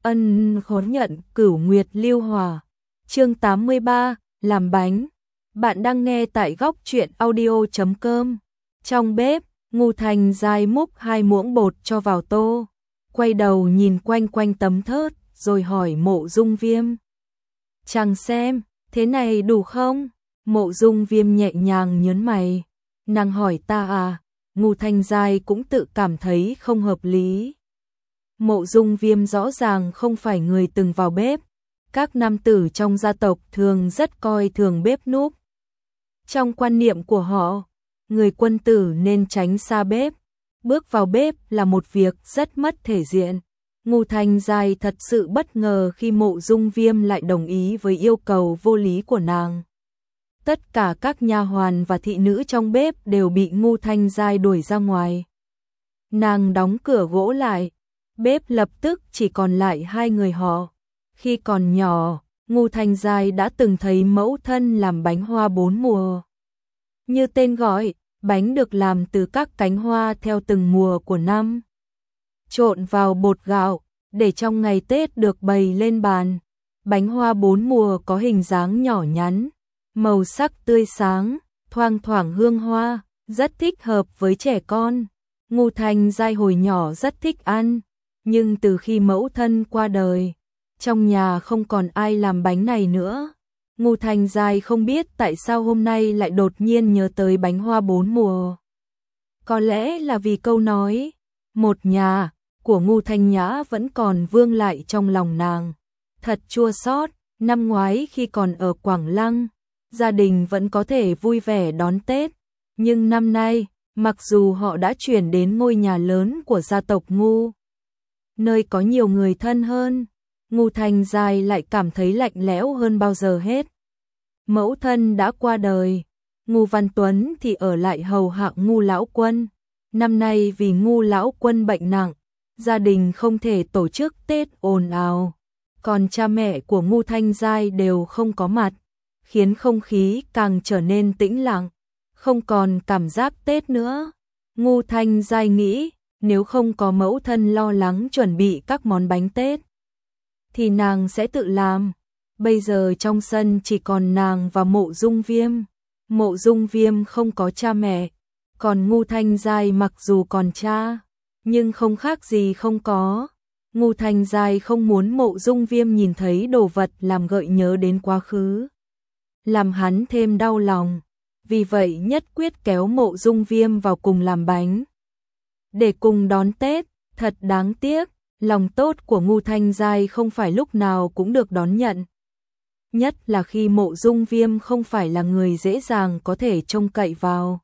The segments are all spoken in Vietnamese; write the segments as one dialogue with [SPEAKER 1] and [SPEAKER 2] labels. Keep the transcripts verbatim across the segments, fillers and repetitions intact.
[SPEAKER 1] Ân khốn nhận cửu nguyệt lưu hòa. Chương tám mươi ba, làm bánh. Bạn đang nghe tại góc truyện audio chấm com. Trong bếp, Ngô Thanh Giai múc hai muỗng bột cho vào tô, quay đầu nhìn quanh quanh tấm thớt, rồi hỏi Mộ Dung Viêm. Chàng xem, thế này đủ không? Mộ Dung Viêm nhẹ nhàng nhớn mày. Nàng hỏi ta à? Ngô Thanh Giai cũng tự cảm thấy không hợp lý. Mộ Dung Viêm rõ ràng không phải người từng vào bếp. Các nam tử trong gia tộc thường rất coi thường bếp núc. Trong quan niệm của họ, người quân tử nên tránh xa bếp. Bước vào bếp là một việc rất mất thể diện. Ngô Thanh Giai thật sự bất ngờ khi Mộ Dung Viêm lại đồng ý với yêu cầu vô lý của nàng. Tất cả các nha hoàn và thị nữ trong bếp đều bị Ngô Thanh Giai đuổi ra ngoài. Nàng đóng cửa gỗ lại, bếp lập tức chỉ còn lại hai người họ. Khi còn nhỏ, Ngô Thanh Giai đã từng thấy mẫu thân làm bánh hoa bốn mùa. Như tên gọi, bánh được làm từ các cánh hoa theo từng mùa của năm, trộn vào bột gạo, để trong ngày Tết được bày lên bàn. Bánh hoa bốn mùa có hình dáng nhỏ nhắn, màu sắc tươi sáng, thoang thoảng hương hoa, rất thích hợp với trẻ con. Ngô Thanh Giai hồi nhỏ rất thích ăn, nhưng từ khi mẫu thân qua đời, trong nhà không còn ai làm bánh này nữa. Ngô Thanh Giai không biết tại sao hôm nay lại đột nhiên nhớ tới bánh hoa bốn mùa. Có lẽ là vì câu nói một nhà của Ngô Thanh Nhã vẫn còn vương lại trong lòng nàng. Thật chua xót, năm ngoái khi còn ở Quảng Lăng, gia đình vẫn có thể vui vẻ đón Tết, nhưng năm nay, mặc dù họ đã chuyển đến ngôi nhà lớn của gia tộc Ngô, nơi có nhiều người thân hơn, Ngô Thanh Giai lại cảm thấy lạnh lẽo hơn bao giờ hết. Mẫu thân đã qua đời, Ngô Văn Tuấn thì ở lại hầu hạ Ngô lão quân. Năm nay vì Ngô lão quân bệnh nặng, gia đình không thể tổ chức Tết ồn ào, còn cha mẹ của Ngô Thanh Giai đều không có mặt, khiến không khí càng trở nên tĩnh lặng, không còn cảm giác Tết nữa. Ngô Thanh Giai nghĩ, nếu không có mẫu thân lo lắng chuẩn bị các món bánh Tết, thì nàng sẽ tự làm. Bây giờ trong sân chỉ còn nàng và Mộ Dung Viêm. Mộ Dung Viêm không có cha mẹ, còn Ngô Thanh Giai mặc dù còn cha, nhưng không khác gì không có. Ngô Thanh Giai không muốn Mộ Dung Viêm nhìn thấy đồ vật làm gợi nhớ đến quá khứ, làm hắn thêm đau lòng. Vì vậy nhất quyết kéo Mộ Dung Viêm vào cùng làm bánh, để cùng đón Tết. Thật đáng tiếc, lòng tốt của Ngô Thanh Giai không phải lúc nào cũng được đón nhận. Nhất là khi Mộ Dung Viêm không phải là người dễ dàng có thể trông cậy vào.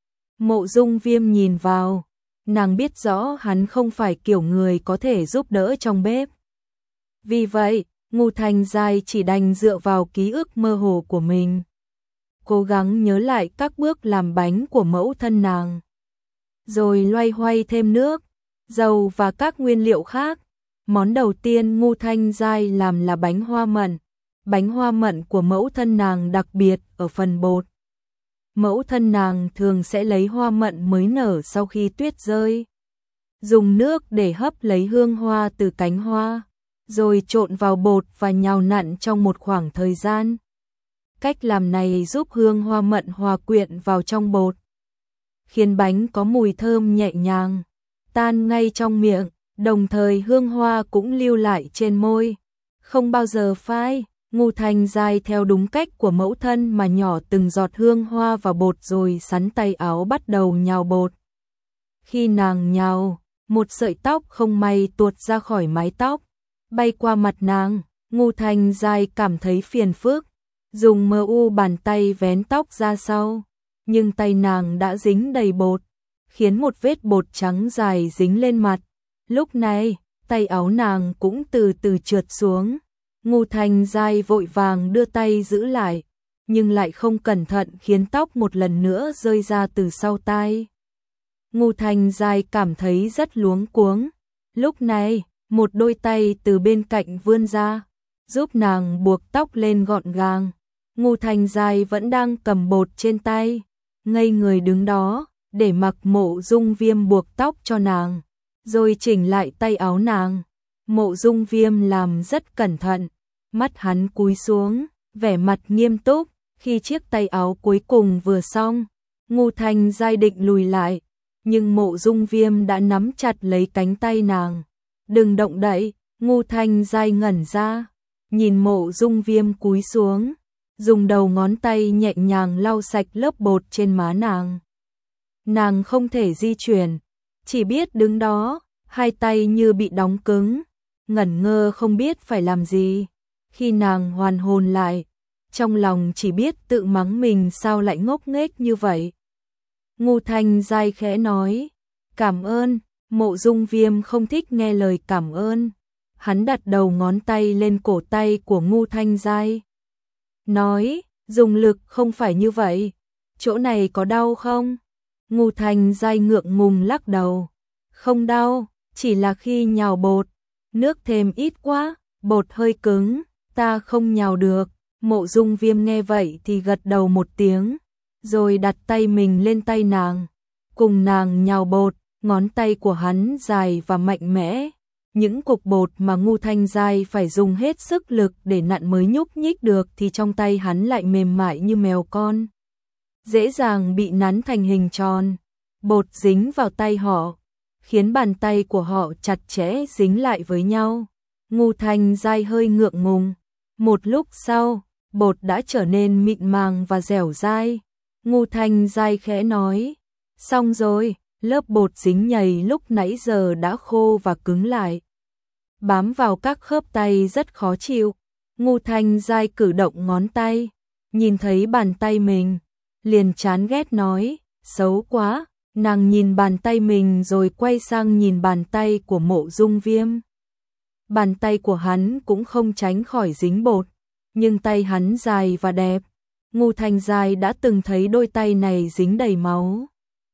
[SPEAKER 1] Mộ Dung Viêm nhìn vào, nàng biết rõ hắn không phải kiểu người có thể giúp đỡ trong bếp. Vì vậy, Ngô Thanh Giai chỉ đành dựa vào ký ức mơ hồ của mình, cố gắng nhớ lại các bước làm bánh của mẫu thân nàng, rồi loay hoay thêm nước, dầu và các nguyên liệu khác. Món đầu tiên Ngô Thanh Giai làm là bánh hoa mận. Bánh hoa mận của mẫu thân nàng đặc biệt ở phần bột. Mẫu thân nàng thường sẽ lấy hoa mận mới nở sau khi tuyết rơi, dùng nước để hấp lấy hương hoa từ cánh hoa, rồi trộn vào bột và nhào nặn trong một khoảng thời gian. Cách làm này giúp hương hoa mận hòa quyện vào trong bột, khiến bánh có mùi thơm nhẹ nhàng, tan ngay trong miệng, đồng thời hương hoa cũng lưu lại trên môi, không bao giờ phai. Ngô Thanh Giai theo đúng cách của mẫu thân mà nhỏ từng giọt hương hoa vào bột rồi sắn tay áo bắt đầu nhào bột. Khi nàng nhào, một sợi tóc không may tuột ra khỏi mái tóc, bay qua mặt nàng. Ngô Thanh Giai cảm thấy phiền phức, dùng mờ u bàn tay vén tóc ra sau, nhưng tay nàng đã dính đầy bột, khiến một vết bột trắng dài dính lên mặt. Lúc này, tay áo nàng cũng từ từ trượt xuống. Ngô Thanh Giai vội vàng đưa tay giữ lại, nhưng lại không cẩn thận khiến tóc một lần nữa rơi ra từ sau tai. Ngô Thanh Giai cảm thấy rất luống cuống. Lúc này, một đôi tay từ bên cạnh vươn ra, giúp nàng buộc tóc lên gọn gàng. Ngô Thanh Giai vẫn đang cầm bột trên tay, ngây người đứng đó, để mặc Mộ Dung Viêm buộc tóc cho nàng, rồi chỉnh lại tay áo nàng. Mộ Dung Viêm làm rất cẩn thận, mắt hắn cúi xuống, vẻ mặt nghiêm túc, khi chiếc tay áo cuối cùng vừa xong, Ngưu Thanh Giai định lùi lại, nhưng Mộ Dung Viêm đã nắm chặt lấy cánh tay nàng. Đừng động đậy, Ngưu Thanh Giai ngẩn ra, nhìn Mộ Dung Viêm cúi xuống, dùng đầu ngón tay nhẹ nhàng lau sạch lớp bột trên má nàng. Nàng không thể di chuyển, chỉ biết đứng đó, hai tay như bị đóng cứng, ngẩn ngơ không biết phải làm gì. Khi nàng hoàn hồn lại, trong lòng chỉ biết tự mắng mình sao lại ngốc nghếch như vậy. Ngưu Thanh Giai khẽ nói, cảm ơn. Mộ Dung Viêm không thích nghe lời cảm ơn. Hắn đặt đầu ngón tay lên cổ tay của Ngưu Thanh Giai. Nói, dùng lực không phải như vậy. Chỗ này có đau không? Ngưu Thanh Giai ngượng ngùng lắc đầu. Không đau, chỉ là khi nhào bột. Nước thêm ít quá, bột hơi cứng, ta không nhào được. Mộ Dung Viêm nghe vậy thì gật đầu một tiếng, rồi đặt tay mình lên tay nàng. Cùng nàng nhào bột, ngón tay của hắn dài và mạnh mẽ. Những cục bột mà Ngưu Thanh Giai phải dùng hết sức lực để nặn mới nhúc nhích được thì trong tay hắn lại mềm mại như mèo con. Dễ dàng bị nắn thành hình tròn. Bột dính vào tay họ, khiến bàn tay của họ chặt chẽ dính lại với nhau. Ngưu Thanh Giai hơi ngượng ngùng. Một lúc sau, bột đã trở nên mịn màng và dẻo dai. Ngưu Thanh Giai khẽ nói, xong rồi. Lớp bột dính nhầy lúc nãy giờ đã khô và cứng lại, bám vào các khớp tay rất khó chịu. Ngưu Thanh Giai cử động ngón tay, nhìn thấy bàn tay mình, liền chán ghét nói, xấu quá. Nàng nhìn bàn tay mình rồi quay sang nhìn bàn tay của Mộ Dung Viêm. Bàn tay của hắn cũng không tránh khỏi dính bột, nhưng tay hắn dài và đẹp. Ngưu Thanh Giai đã từng thấy đôi tay này dính đầy máu,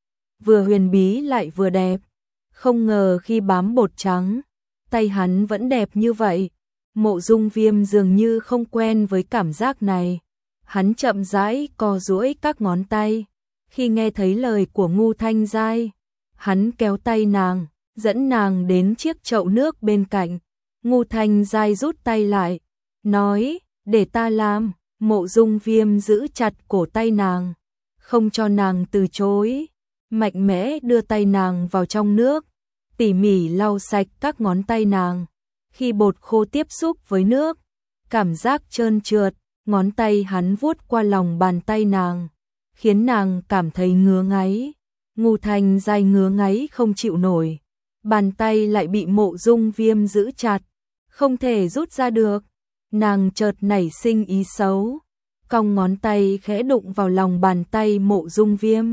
[SPEAKER 1] vừa huyền bí lại vừa đẹp. Không ngờ khi bám bột trắng, tay hắn vẫn đẹp như vậy. Mộ Dung Viêm dường như không quen với cảm giác này. Hắn chậm rãi co duỗi các ngón tay. Khi nghe thấy lời của Ngưu Thanh Giai, hắn kéo tay nàng, dẫn nàng đến chiếc chậu nước bên cạnh. Ngưu Thanh Giai rút tay lại, nói, để ta làm. Mộ Dung Viêm giữ chặt cổ tay nàng, không cho nàng từ chối, mạnh mẽ đưa tay nàng vào trong nước, tỉ mỉ lau sạch các ngón tay nàng. Khi bột khô tiếp xúc với nước, cảm giác trơn trượt, ngón tay hắn vuốt qua lòng bàn tay nàng, khiến nàng cảm thấy ngứa ngáy. Ngưu Thanh Giai ngứa ngáy không chịu nổi, bàn tay lại bị Mộ Dung Viêm giữ chặt, không thể rút ra được. Nàng chợt nảy sinh ý xấu, cong ngón tay khẽ đụng vào lòng bàn tay Mộ Dung Viêm.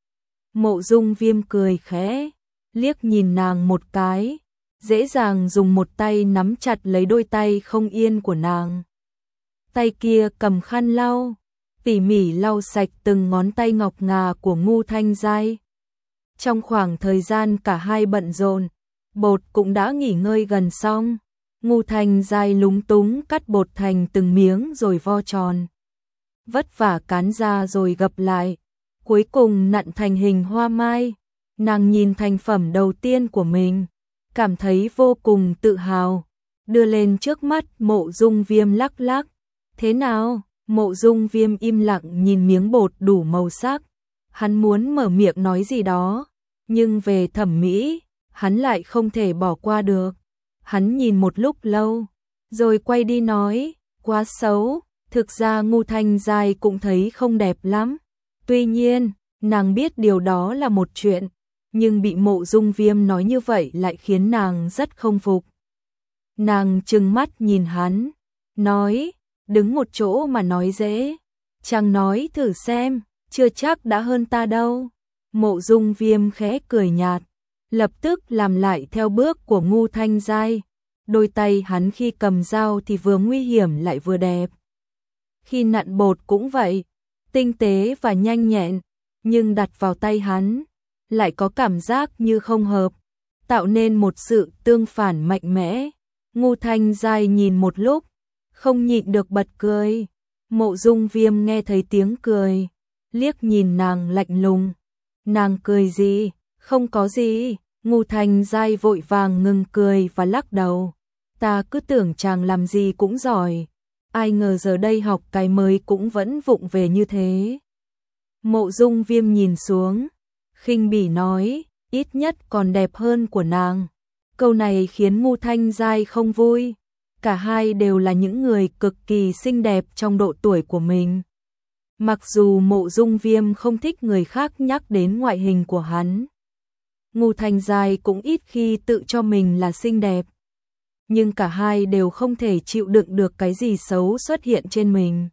[SPEAKER 1] Mộ Dung Viêm cười khẽ, liếc nhìn nàng một cái, dễ dàng dùng một tay nắm chặt lấy đôi tay không yên của nàng. Tay kia cầm khăn lau, tỉ mỉ lau sạch từng ngón tay ngọc ngà của Ngưu Thanh Giai. Trong khoảng thời gian cả hai bận rộn, bột cũng đã nghỉ ngơi gần xong. Ngưu Thanh Giai lúng túng cắt bột thành từng miếng rồi vo tròn, vất vả cán ra rồi gập lại, cuối cùng nặn thành hình hoa mai. Nàng nhìn thành phẩm đầu tiên của mình, cảm thấy vô cùng tự hào, đưa lên trước mắt Mộ Dung Viêm lắc lắc. Thế nào? Mộ Dung Viêm im lặng nhìn miếng bột đủ màu sắc. Hắn muốn mở miệng nói gì đó, nhưng về thẩm mỹ, hắn lại không thể bỏ qua được. Hắn nhìn một lúc lâu, rồi quay đi nói, quá xấu. Thực ra Ngưu Thanh Giai cũng thấy không đẹp lắm. Tuy nhiên, nàng biết điều đó là một chuyện, nhưng bị Mộ Dung Viêm nói như vậy lại khiến nàng rất không phục. Nàng trừng mắt nhìn hắn, nói, đứng một chỗ mà nói dễ, chàng nói thử xem, chưa chắc đã hơn ta đâu. Mộ Dung Viêm khẽ cười nhạt, lập tức làm lại theo bước của Ngưu Thanh Giai. Đôi tay hắn khi cầm dao thì vừa nguy hiểm lại vừa đẹp. Khi nặn bột cũng vậy, tinh tế và nhanh nhẹn, nhưng đặt vào tay hắn, lại có cảm giác như không hợp, tạo nên một sự tương phản mạnh mẽ. Ngưu Thanh Giai nhìn một lúc, không nhịn được bật cười. Mộ Dung Viêm nghe thấy tiếng cười, liếc nhìn nàng lạnh lùng. Nàng cười gì? Không có gì. Ngưu Thanh Giai vội vàng ngừng cười và lắc đầu. ta cứ tưởng chàng làm gì cũng giỏi, ai ngờ giờ đây học cái mới cũng vẫn vụng về như thế. Mộ Dung Viêm nhìn xuống, khinh bỉ nói, ít nhất còn đẹp hơn của nàng. Câu này khiến Ngô Thanh Giai không vui, cả hai đều là những người cực kỳ xinh đẹp trong độ tuổi của mình. Mặc dù Mộ Dung Viêm không thích người khác nhắc đến ngoại hình của hắn, Ngô Thanh Giai cũng ít khi tự cho mình là xinh đẹp, nhưng cả hai đều không thể chịu đựng được cái gì xấu xuất hiện trên mình.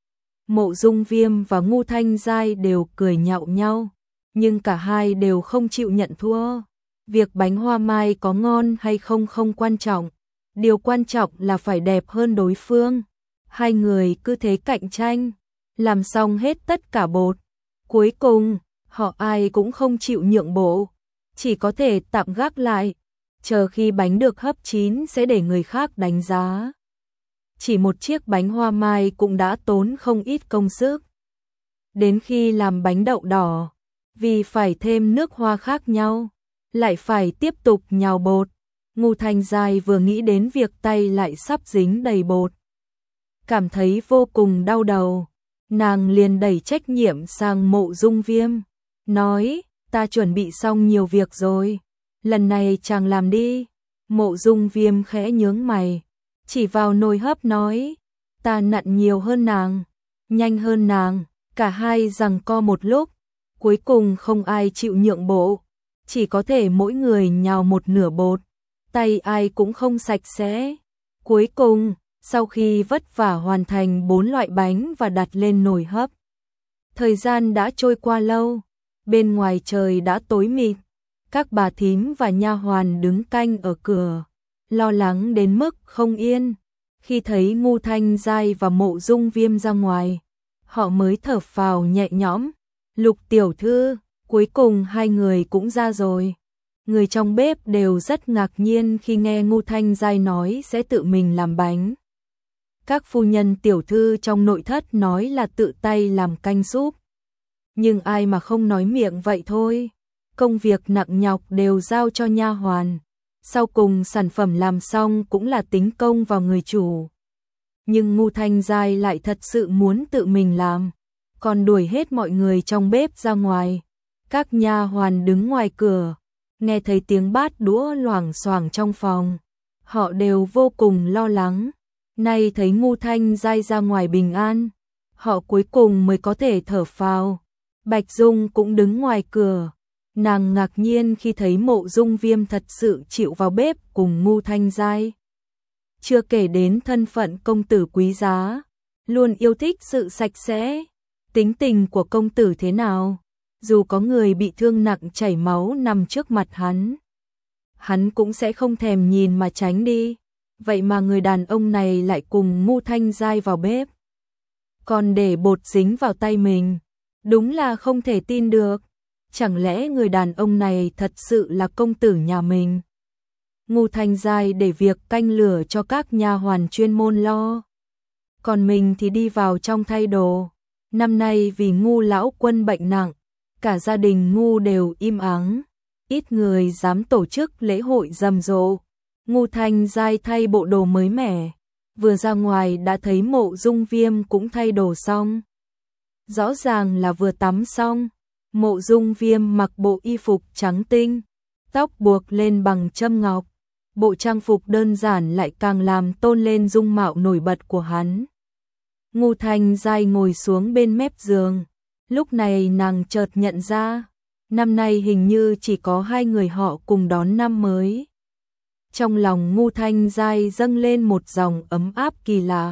[SPEAKER 1] Mộ Dung Viêm và Ngô Thanh Giai đều cười nhạo nhau, nhưng cả hai đều không chịu nhận thua. Việc bánh hoa mai có ngon hay không không quan trọng, điều quan trọng là phải đẹp hơn đối phương. Hai người cứ thế cạnh tranh, làm xong hết tất cả bột. Cuối cùng, họ ai cũng không chịu nhượng bộ, chỉ có thể tạm gác lại, chờ khi bánh được hấp chín sẽ để người khác đánh giá. Chỉ một chiếc bánh hoa mai cũng đã tốn không ít công sức. Đến khi làm bánh đậu đỏ, vì phải thêm nước hoa khác nhau, lại phải tiếp tục nhào bột. Ngô Thanh Giai vừa nghĩ đến việc tay lại sắp dính đầy bột, cảm thấy vô cùng đau đầu. Nàng liền đẩy trách nhiệm sang Mộ Dung Viêm, nói, ta chuẩn bị xong nhiều việc rồi, lần này chàng làm đi. Mộ Dung Viêm khẽ nhướng mày, chỉ vào nồi hấp nói, ta nặn nhiều hơn nàng, nhanh hơn nàng. Cả hai giằng co một lúc, cuối cùng không ai chịu nhượng bộ, chỉ có thể mỗi người nhào một nửa bột, tay ai cũng không sạch sẽ. Cuối cùng, sau khi vất vả hoàn thành bốn loại bánh và đặt lên nồi hấp, thời gian đã trôi qua lâu, bên ngoài trời đã tối mịt, các bà thím và nha hoàn đứng canh ở cửa, lo lắng đến mức không yên. Khi thấy Ngô Thanh Giai và Mộ Dung Viêm ra ngoài, họ mới thở phào nhẹ nhõm. Lục tiểu thư, cuối cùng hai người cũng ra rồi. Người trong bếp đều rất ngạc nhiên khi nghe Ngô Thanh Giai nói sẽ tự mình làm bánh. Các phu nhân tiểu thư trong nội thất nói là tự tay làm canh súp, nhưng ai mà không nói miệng vậy thôi. Công việc nặng nhọc đều giao cho nha hoàn, sau cùng sản phẩm làm xong cũng là tính công vào người chủ. Nhưng Ngô Thanh Giai lại thật sự muốn tự mình làm, còn đuổi hết mọi người trong bếp ra ngoài. Các nha hoàn đứng ngoài cửa, nghe thấy tiếng bát đũa loảng xoảng trong phòng, họ đều vô cùng lo lắng. Nay thấy Ngô Thanh Giai ra ngoài bình an, họ cuối cùng mới có thể thở phào. Bạch Dung cũng đứng ngoài cửa, nàng ngạc nhiên khi thấy Mộ Dung Viêm thật sự chịu vào bếp cùng Ngô Thanh Giai. Chưa kể đến thân phận công tử quý giá, luôn yêu thích sự sạch sẽ. Tính tình của công tử thế nào? Dù có người bị thương nặng chảy máu nằm trước mặt hắn, hắn cũng sẽ không thèm nhìn mà tránh đi. Vậy mà người đàn ông này lại cùng Ngô Thanh Giai vào bếp, còn để bột dính vào tay mình. Đúng là không thể tin được. Chẳng lẽ người đàn ông này thật sự là công tử nhà mình? Ngô Thanh Giai để việc canh lửa cho các nha hoàn chuyên môn lo, còn mình thì đi vào trong thay đồ. Năm nay vì Ngô lão quân bệnh nặng, cả gia đình Ngô đều im ắng, ít người dám tổ chức lễ hội rầm rộ. Ngô Thanh Giai thay bộ đồ mới mẻ, vừa ra ngoài đã thấy Mộ Dung Viêm cũng thay đồ xong. Rõ ràng là vừa tắm xong. Mộ Dung Viêm mặc bộ y phục trắng tinh, tóc buộc lên bằng châm ngọc, bộ trang phục đơn giản lại càng làm tôn lên dung mạo nổi bật của hắn. Ngô Thanh Giai ngồi xuống bên mép giường, lúc này nàng chợt nhận ra, năm nay hình như chỉ có hai người họ cùng đón năm mới. Trong lòng Ngô Thanh Giai dâng lên một dòng ấm áp kỳ lạ.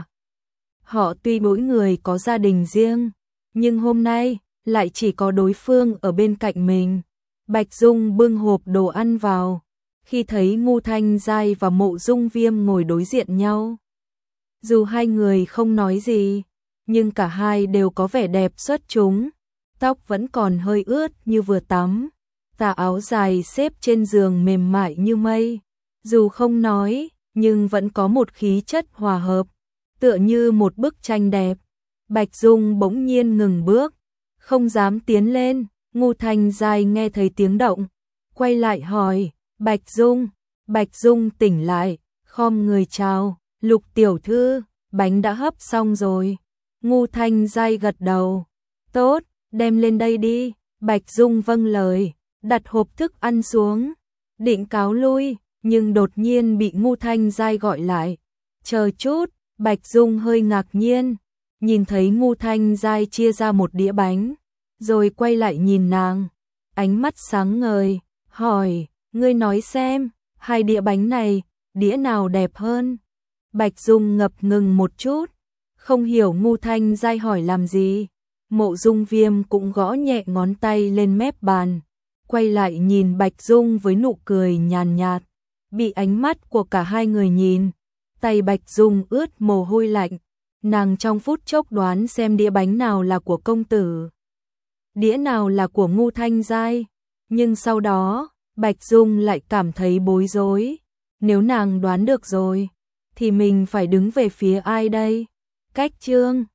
[SPEAKER 1] Họ tuy mỗi người có gia đình riêng, nhưng hôm nay lại chỉ có đối phương ở bên cạnh mình. Bạch Dung bưng hộp đồ ăn vào, khi thấy Ngô Thanh Giai và Mộ Dung Viêm ngồi đối diện nhau. Dù hai người không nói gì, nhưng cả hai đều có vẻ đẹp xuất chúng. Tóc vẫn còn hơi ướt như vừa tắm, tà áo dài xếp trên giường mềm mại như mây. Dù không nói, nhưng vẫn có một khí chất hòa hợp, tựa như một bức tranh đẹp. Bạch Dung bỗng nhiên ngừng bước, không dám tiến lên. Ngô Thanh Giai nghe thấy tiếng động, quay lại hỏi, Bạch Dung. Bạch Dung tỉnh lại, khom người chào, Lục tiểu thư, bánh đã hấp xong rồi. Ngô Thanh Giai gật đầu, tốt, đem lên đây đi. Bạch Dung vâng lời, đặt hộp thức ăn xuống, định cáo lui, nhưng đột nhiên bị Ngô Thanh Giai gọi lại. Chờ chút, Bạch Dung hơi ngạc nhiên, nhìn thấy Ngô Thanh Giai chia ra một đĩa bánh, rồi quay lại nhìn nàng, ánh mắt sáng ngời, hỏi, ngươi nói xem, hai đĩa bánh này, đĩa nào đẹp hơn? Bạch Dung ngập ngừng một chút, không hiểu Ngô Thanh Giai hỏi làm gì. Mộ Dung Viêm cũng gõ nhẹ ngón tay lên mép bàn, quay lại nhìn Bạch Dung với nụ cười nhàn nhạt, bị ánh mắt của cả hai người nhìn, tay Bạch Dung ướt mồ hôi lạnh, nàng trong phút chốc đoán xem đĩa bánh nào là của công tử, đĩa nào là của Ngô Thanh Giai, nhưng sau đó, Bạch Dung lại cảm thấy bối rối, nếu nàng đoán được rồi, thì mình phải đứng về phía ai đây? Cách chương